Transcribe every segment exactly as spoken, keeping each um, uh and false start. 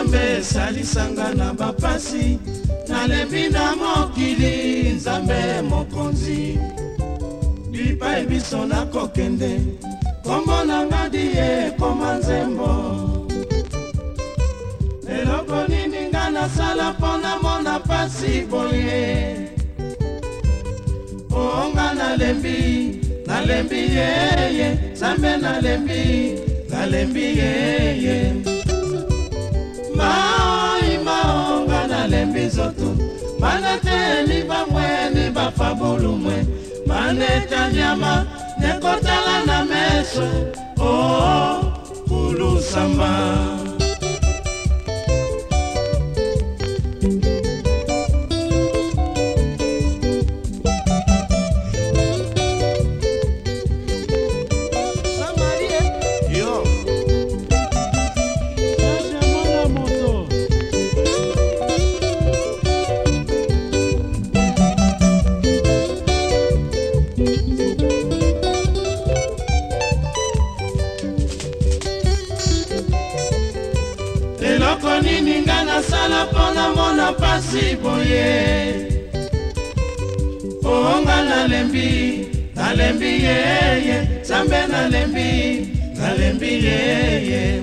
Nzambe salisanga na bapasi nalembi na mokili Nzambe mokonzi bipa ebiso na kokende kombo na ngadi ye koma nzembo eloko nini nga nasala mpona mona pasi boye onga nalembi nalembi yeye Nzambe nalembi nalembi yeye Mai maonga nalembi zoto manete ni bamwe ni bafabulu mwe maneta nyama nekotala na meso oh kulu samba eloko nini nga nasala mpona mona pasi boye onga nalembi nalembi yeye Nzambe nalembi nalembi yeye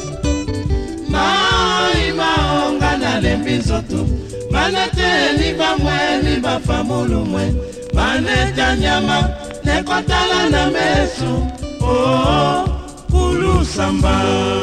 mai maonga nalembi nzoto manete ni bamwe ni bafamulu mwe maneta nyama nekotala na meso oh kulu samba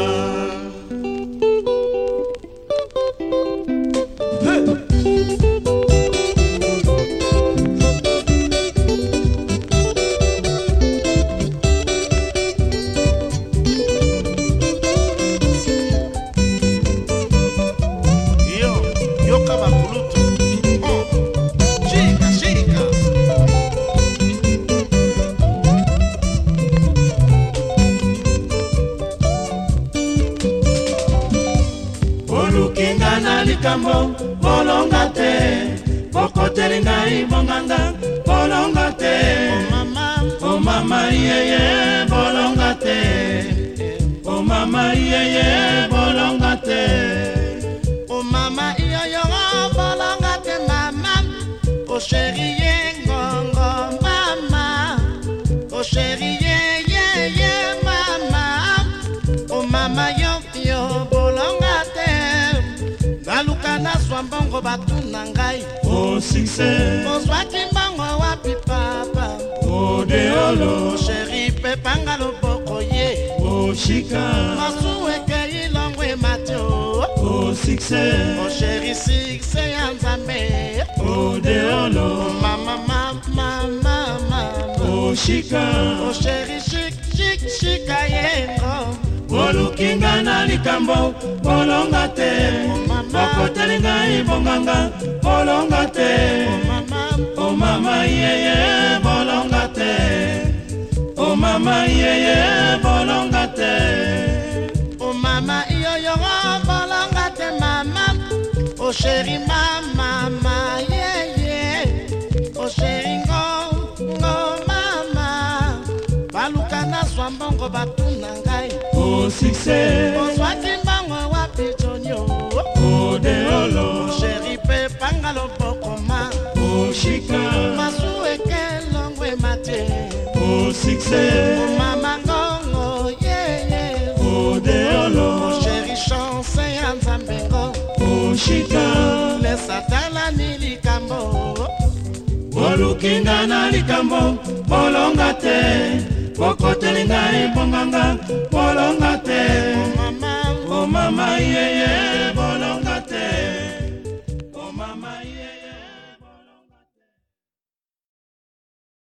Olukinga na likambo bolonga te bokoteli ngai bonganga bolonga te oh mama oh mama yeye bolonga te oh mama yeye bolonga te oh mama yeye bolonga te mama oh chérie ngongo mama oh chérie yeye mama oh mama yo yo bolonga Nalukana swambongo batuna ngai oh succès oh swaki mbango wapi papa oh deolo chéri pepanga loboko ye oh chika masuweke ilongwe matyo oh succès oh chéri succès ya Nzambe oh deolo mama mama mama oh chika oh chéri chik chik chika yengo Olukinga na likambo bolonga te bokoteli ngai bonganga bolonga te oh mama yeye bolonga te oh mama yeye bolonga te oh mama yoyo bolonga te mama oh chéri mama mama yeye oh chéri ngo ngo mama balukana swambongo batuna ngai oh succès oh swati mbango wapi tonyo oh deolo chéri pepanga loboko ma oh chika masuweke longwe mate oh succès oh mama ngongo yeye oh deolo oh chéri chance ya Nzambe ngo oh chika lesa tala ni likambo Olukinga na likambo bolonga te bokoteli ngai bonganga